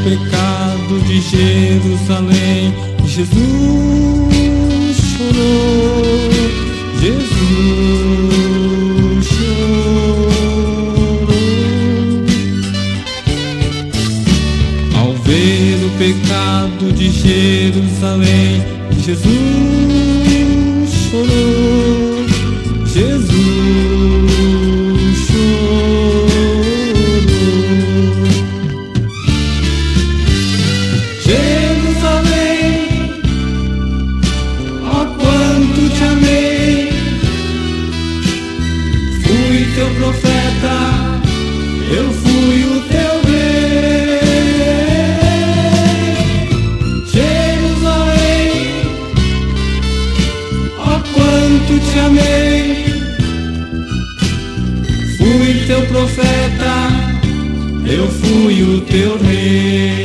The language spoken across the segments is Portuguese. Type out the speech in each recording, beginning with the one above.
pecado de Jerusalém, Jesus chorou, Jesus chorou. Ao ver o pecado de Jerusalém, Jesus chorou, Jesus chorou. Jerusalém, ó quanto te amei, fui teu profeta, eu fui o teu rei. Jerusalém, ó quanto te amei, fui teu profeta, eu fui o teu rei.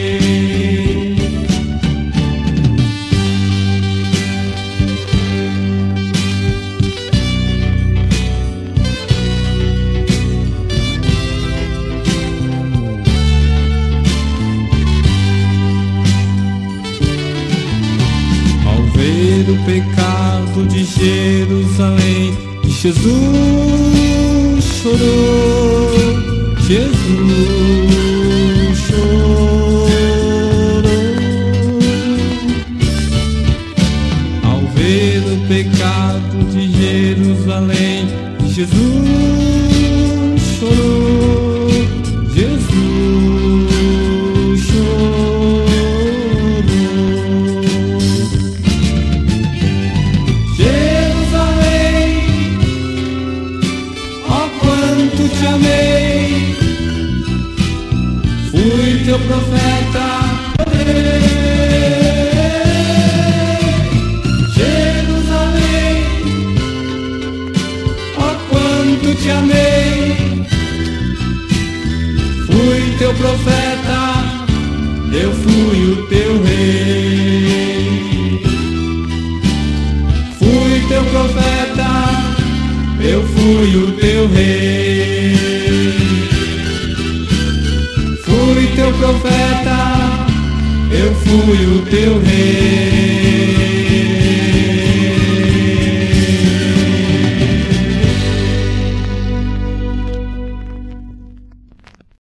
Ao ver o pecado de Jerusalém, Jesus chorou, Jesus chorou. Ao ver o pecado de Jerusalém, Jesus chorou, Jesus chorou. Jerusalém, ó quanto te amei, fui teu profeta, Jerusalém, ó quanto te amei, fui teu profeta, eu fui o teu rei. Fui teu profeta, eu fui o teu rei. Fui teu profeta, eu fui o teu rei.